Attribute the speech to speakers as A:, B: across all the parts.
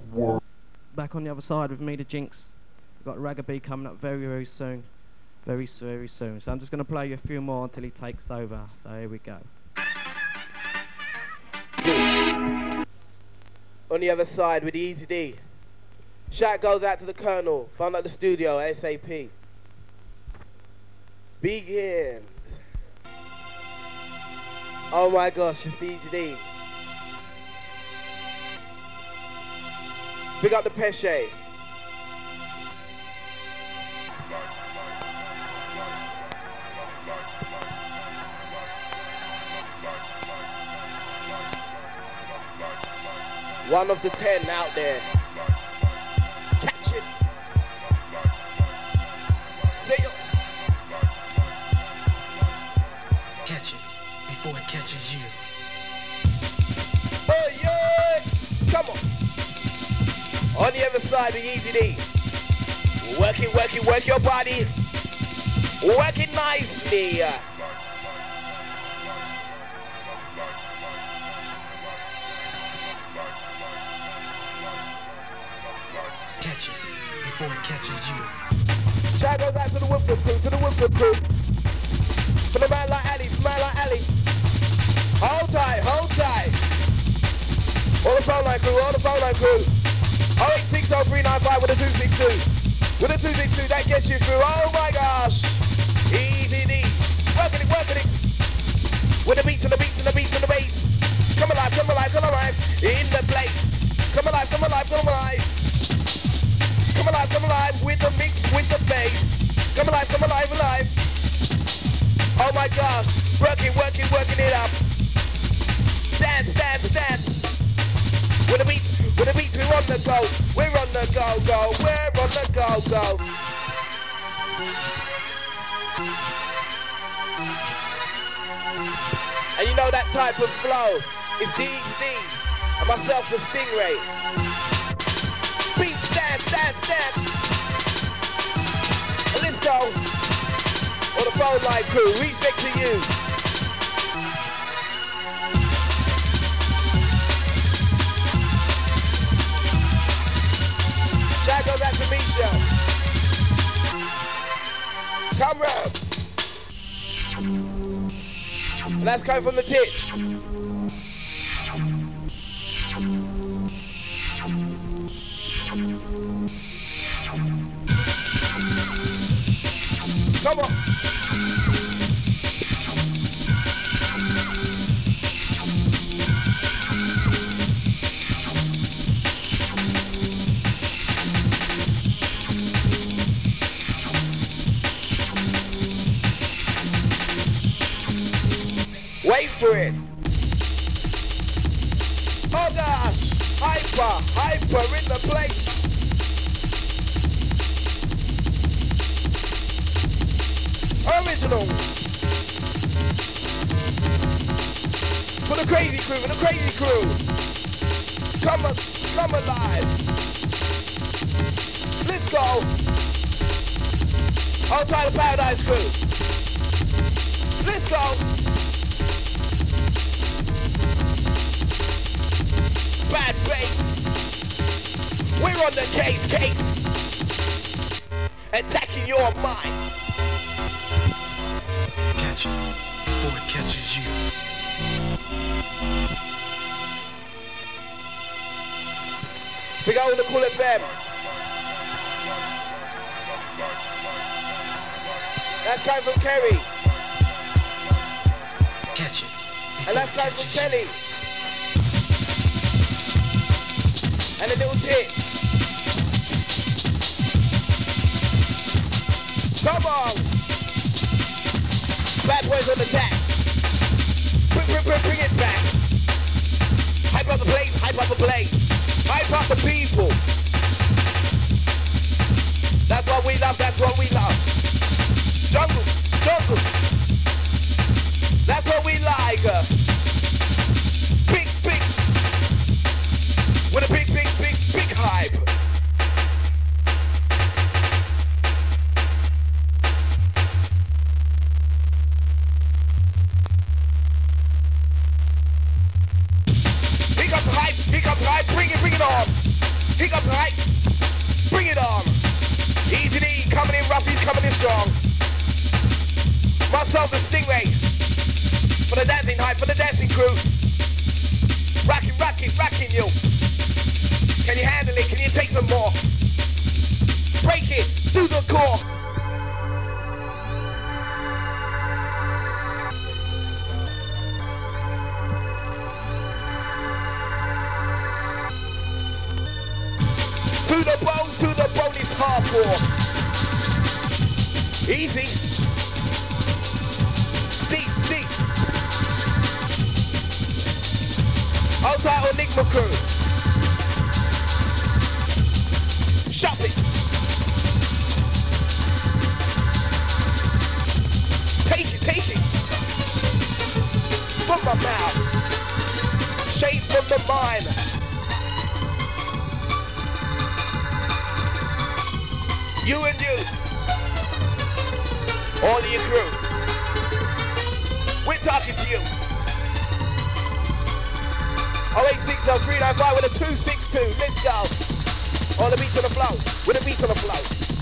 A: Back on the other side with me, the Jinx. We've got Ragabee coming up very, very soon. Very soon. So I'm just going to play you a few more until he takes over. So here we go.
B: On the other side with Easy D. Shout goes out to the Colonel. Found out the studio ASAP. Begin. Oh my gosh, it's Easy D. Big up the Pesce. One of the 10 out there. Catch it. See you.
C: Catch it before it catches you.
B: Oh yeah! Come on. On the other side with Easy D. Work your body. Work it nicely.
C: Catch it before it catches you.
B: Shout goes out to the Wilson crew, For the man like Ali, Hold tight. All the phone line crew. 0860395 with a 262. With a 262, that gets you through. Oh my gosh. Easy D. Working it. With the beats and the bass. Come alive. In the place. Come alive. Come alive with the mix, with the bass. Come alive. Oh my gosh. Working it up. Dance. With the beats, we're on the go. And you know that type of flow. It's D and myself, the Stingray. Beats, dance. Let's go. Or the phone line crew, respect to you. Shout goes out to Misha. Come round. And that's coming from the titch. Come on. Wait for it. Oh gosh. Hyper in the place. Original. For the crazy crew. Come alive. Let's go. All time the Paradise crew. Let's go. Bad bass. We're on the case. Attacking your mind.
C: Catch it before it catches you.
B: We go on the Cool FM. That's coming from Kerry.
C: Catch it.
B: And that's coming from Kelly. And a little tit. Come on. Bad boys on the attack. Bring it back. Hype up the place. Hype up the people. That's what we love. Jungle. That's what we like. Big. With a big hype. Pick up the hype, bring it on. Pick up right. Bring it on. Easy D, coming in rough, he's coming in strong. Myself the Stingray. For the dancing hype, for the dancing crew. Rocking you. Can you handle it? Can you take some more? Break it, do the core. To the bone is hardcore. Easy. Deep. Outside Enigma crew. Shop it. Take it. From my mouth. Straight from the mind. You and you. All of your crew. We're talking to you. 0860-395 with a 262. Let's go. On the beat to the flow. With the beat to the flow.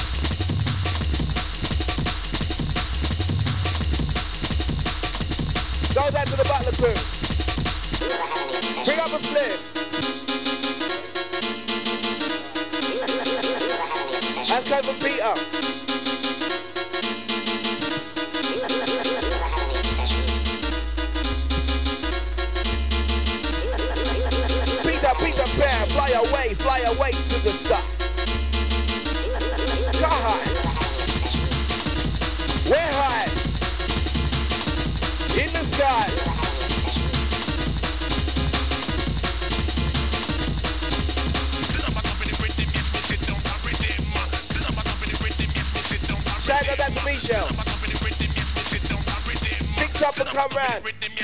B: Goes out to the Butler crew. Bring up a split. That's coming from Peter. Peter Pan, fly away to the sky. Go high. We're high. In the sky. Shout out that to Michelle. Fix up and come round.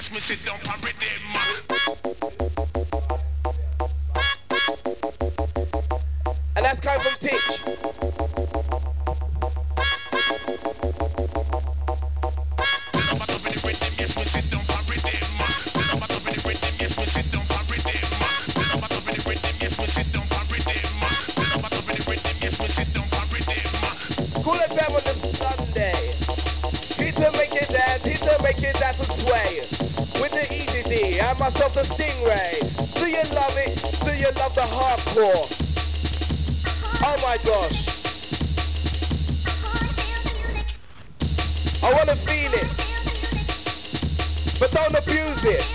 B: And that's coming from Titch. Cool FM on the Sunday. Hit to make it dance and sway. With the Easy D and myself the Stingray. Do you love it? Do you love the hardcore? Oh my gosh. I wanna feel it. But don't abuse it.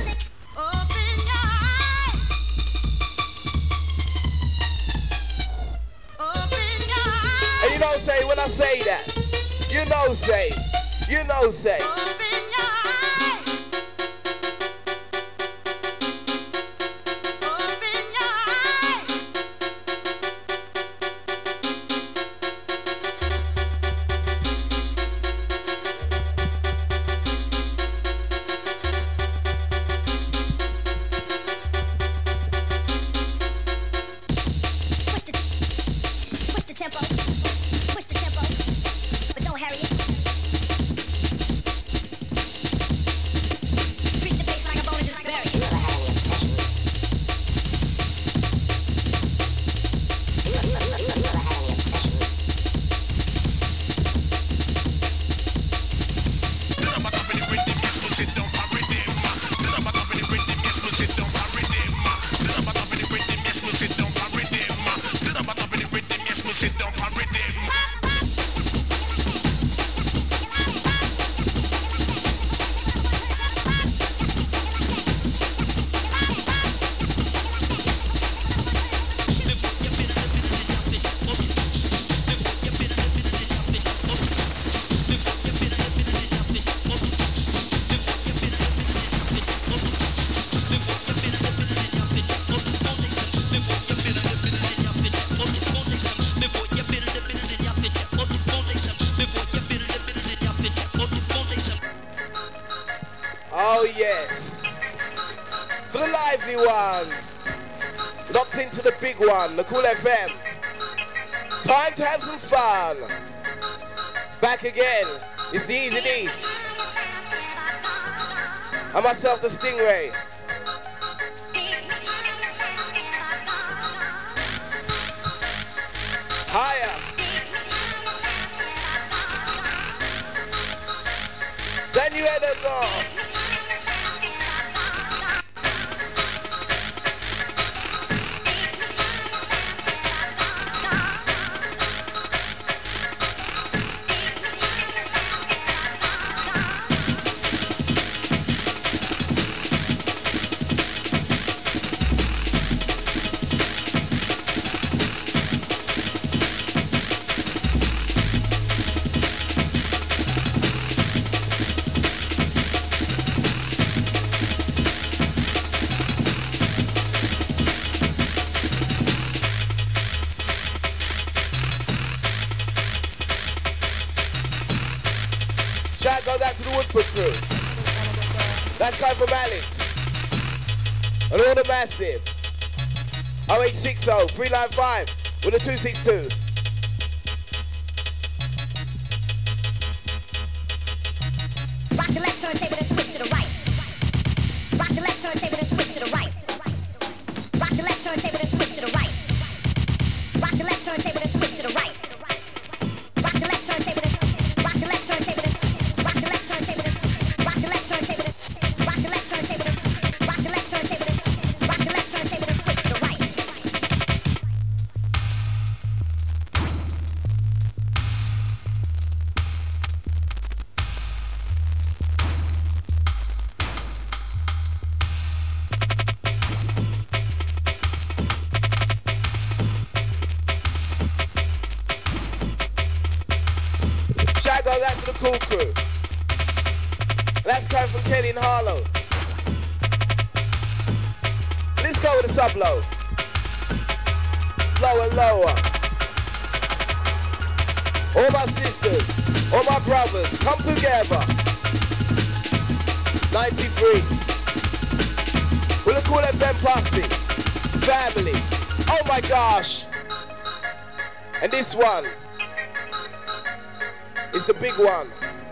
B: And you know say when I say that, you know say. Oh yes. For the lively ones. Locked into the big one, the Cool FM. Time to have some fun. Back again. It's the Easy D. And myself, the Stingray. Everywhere they go. Shout goes out to the Woodford crew. That's coming from Alex. And all the massive. 0860 395 with a 262.
D: Rock the left turntable and switch to the right. Rock the left turntable and switch to the right. Rock the left turntable and switch to the right. Rock the left turntable and switch to the right. Rock the left turntable and rock the left turntable and rock the left turntable and rock the left turntable and rock the left turntable and rock the left turntable and rock the left turntable and switch to the right.
B: Shout goes out to the Cool crew. That's coming from Kelly and Harlow. Let's go with the sub low. Lower, lower. All my sisters, all my brothers, come together. 93. With a Cool FM posse. Family. Oh my gosh. And this one is the big one.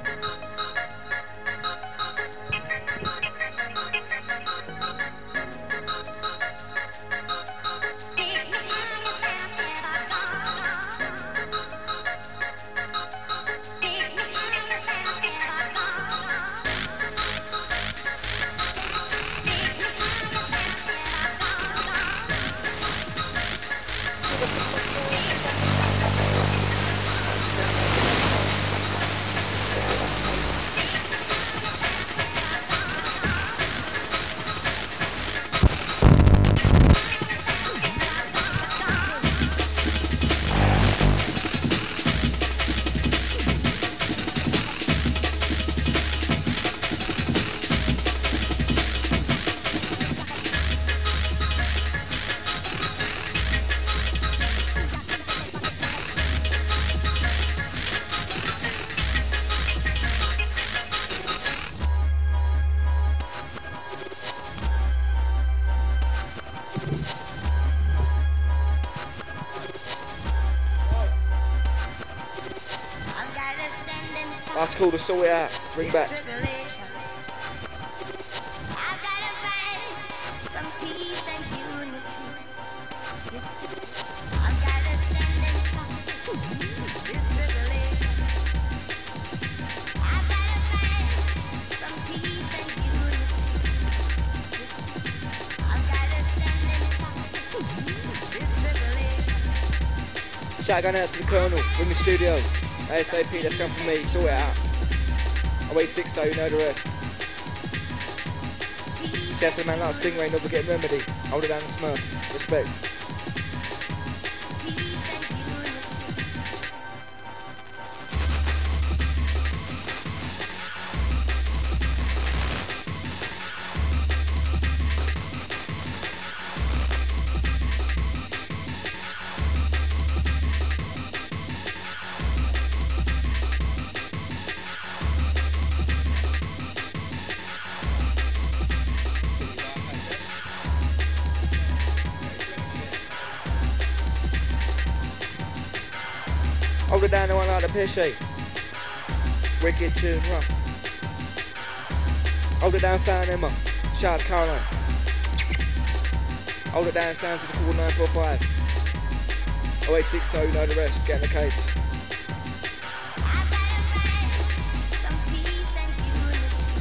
B: That's cool to sort it out. Bring back. Shout going out to the Colonel, Women's Studio. ASAP, that's come from me, sort it out. I wait 6 though, you know the rest. Yes, a man like Stingray, never get remedy. Hold it down and smurf. Respect. Hold it down, the one like the Pesce. Wicked tune, rough. Hold it down, Fan Emma. Shout out to Caroline. Hold it down, sound to the call 945. 0860, you know the rest, get in the case.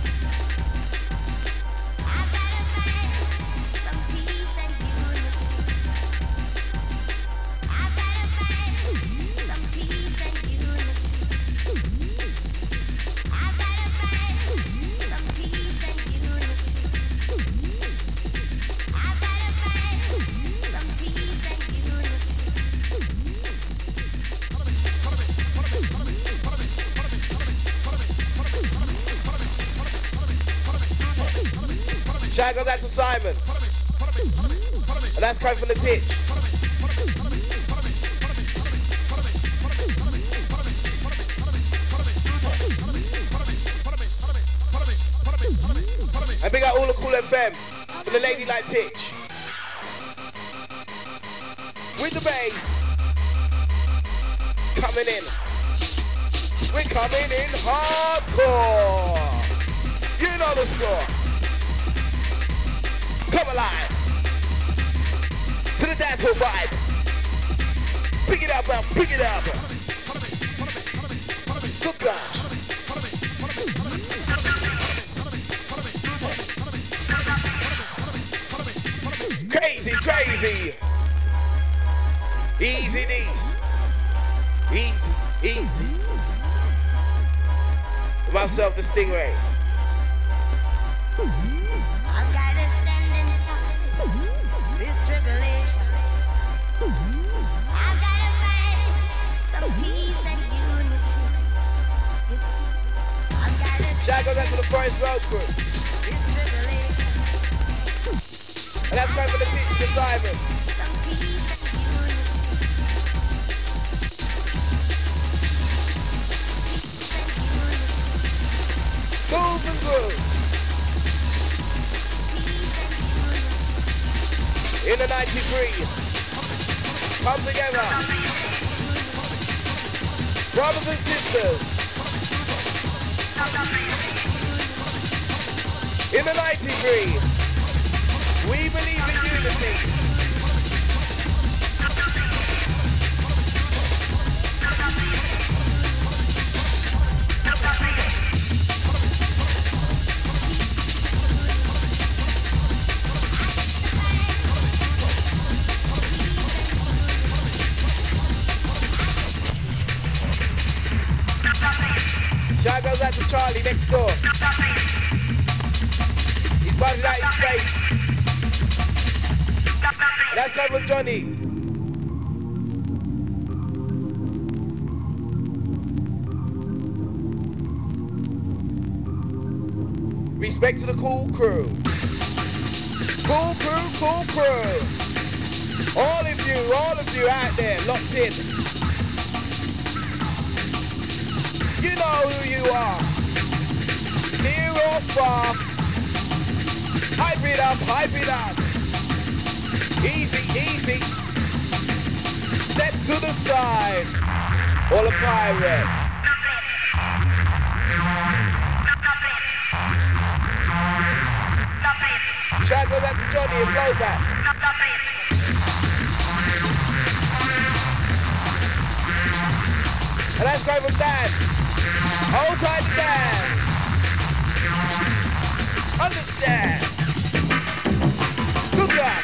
B: Shout goes out to Simon. And that's coming from the pitch. And big out all the Cool FM for the Ladylike pitch. With the bass. Coming in. We're coming in hardcore. You know the score. Come alive. To the dancehall vibe. Pick it up, man. Pick it up. Good gosh. Crazy, crazy. Easy D. Easy, easy. Myself, the Stingray.
E: I've got to stand and fight this tribulation. I've got to find some peace and unity. Yes. I've got to
B: Shout goes out to the Forest Road crew.
E: this tribulation.
B: And that's going for the pitch to Simon.
E: Some peace and unity.
B: Move and groove. In the 93. Come together. Brothers and sisters. In the 93. We believe in unity. Shout goes out to Charlie next door. He's buzzing out his face. And that's going for Johnny. Respect to the cool crew. Cool crew, cool crew. All of you out there locked in. You know who you are. Near or far. Hype it up, hype it up. Easy, easy. Step to the side. All a pirate. Shout goes out to Johnny and Blowback. And that's going from Dan. Hold tight to Dan. Understand. Good gosh.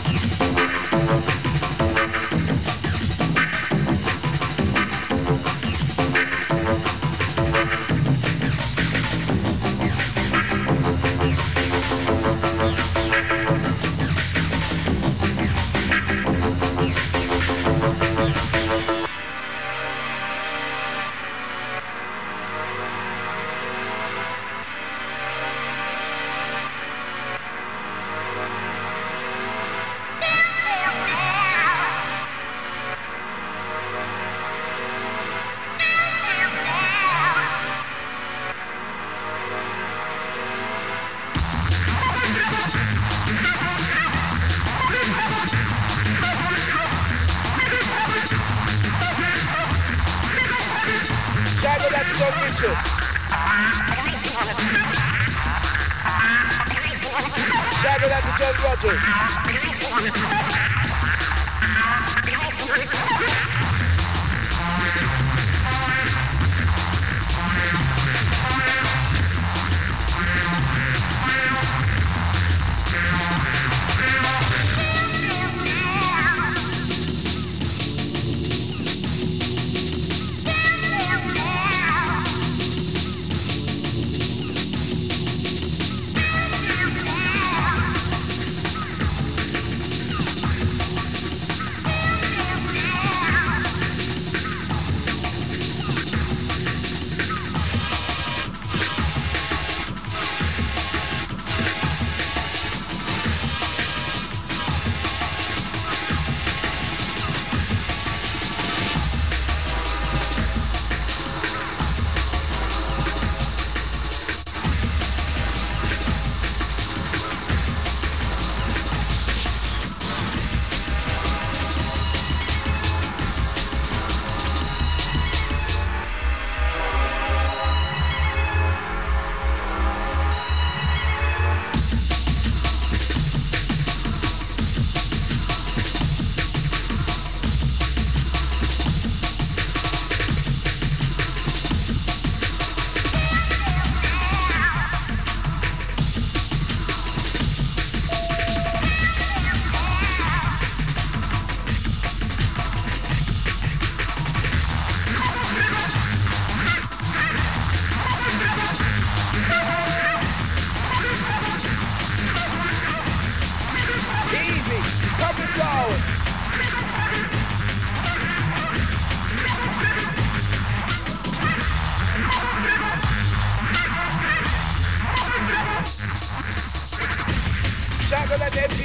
B: Shout out to John Rogers.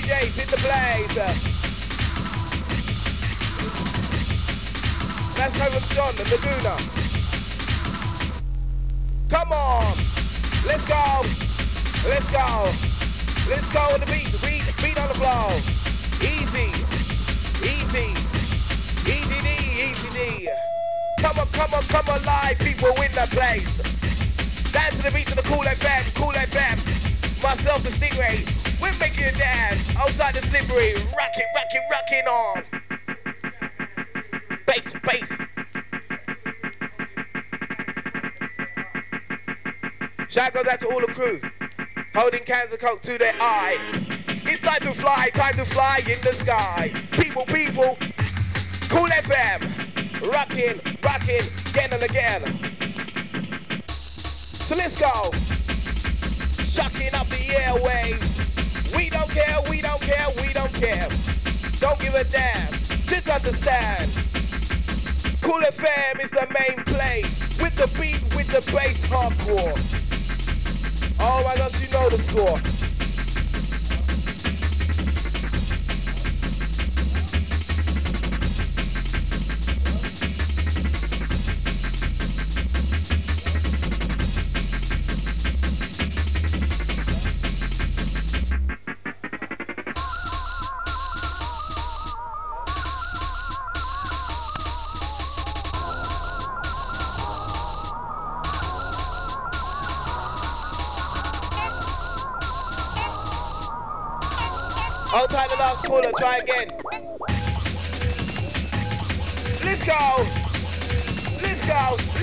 B: DJs in the place. That's over John, the Laguna. Come on. Let's go. Let's go. Let's go with the beat. Beat on the floor. Easy. Easy. Easy D. Easy D. Come on, live people in the place. Dance to the beat of the Cool FM. Myself, the Stingray. We're making it dance. Outside the slippery. Rocking on. Bass. Shout goes out to all the crew. Holding cans of coke to their eye. It's time to fly in the sky. People. Cool FM. Rocking, again and again. So let's go. Shocking up the airwaves. We don't care. Don't give a damn. Just understand. Cool FM is the main place. With the beat, with the bass, hardcore. Oh my gosh, you know the score. Hold tight the last caller, try again. Let's go.